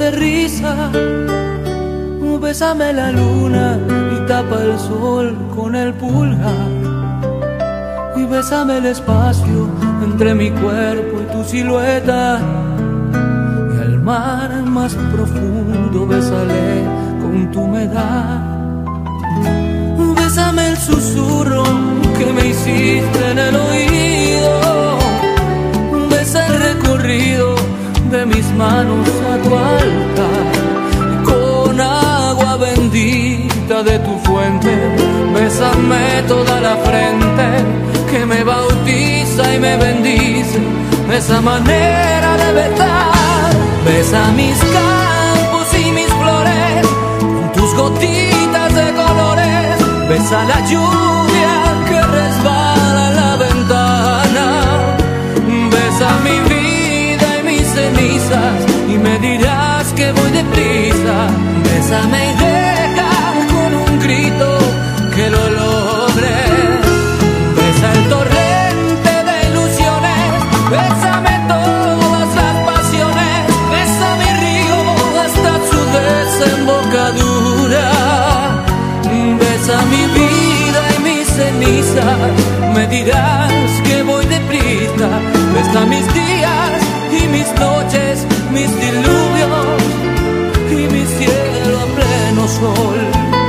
de risa. Bésame la luna y tapa el sol con el pulgar. Y bésame el espacio entre mi cuerpo y tu silueta. Y al mar más profundo bésale con tu humedad. Bésame el susurro que me hiciste en el oído. Besa el recorrido de mis manos a tu altar. Con agua bendita de tu fuente, bésame toda la frente que me bautiza y me bendice. Esa manera de besar. Besa mis campos y mis flores con tus gotitas de colores. Besa la lluvia que resbala en la ventana. Besa mi vida y mis cenizas y me dirás que voy deprisa. Bésame y deja con un grito que lo logre. Besa el torrente de ilusiones. Bésame todas las pasiones. Besa mi río hasta su desembocadura. Besa mi vida y mis cenizas. Me dirás que voy deprisa. Besa mis días y mis noches, mis diluvios y mi cielo a pleno sol.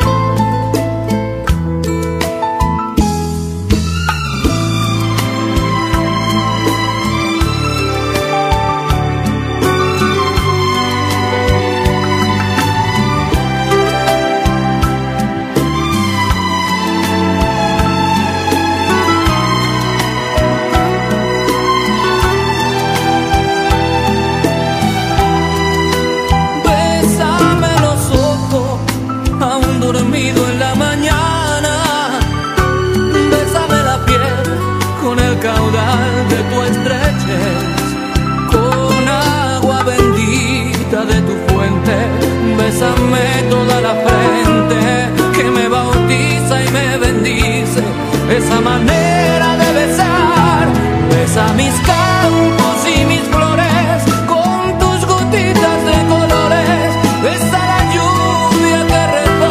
Dormido en la mañana, bésame la piel con el caudal de tu estrechez, con agua bendita de tu fuente, bésame toda la frente que me bautiza y me bendice, esa manera de besar. Besa mis campos y mis flores con tus gotitas de colores. Besa la lluvia que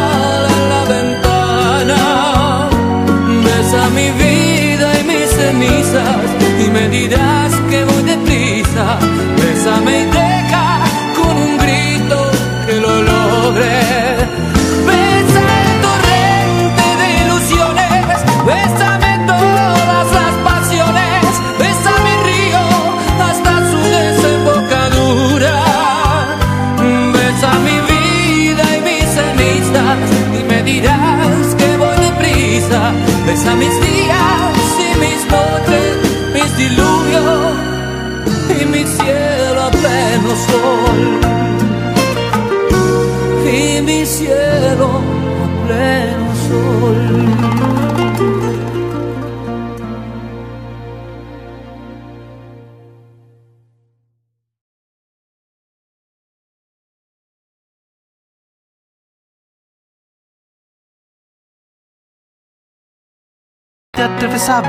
besa mi vida y mis cenizas y me dirás que voy deprisa. Bésame y deja con un grito que lo logre. Besa el torrente de ilusiones. Bésame todas las pasiones. Besa mi río hasta su desembocadura. Besa mi vida y mis cenizas y me dirás que voy deprisa. Besa mis días y mis noches, mis diluvios y mi cielo a pleno sol. Y mi cielo a pleno sol. Atravessar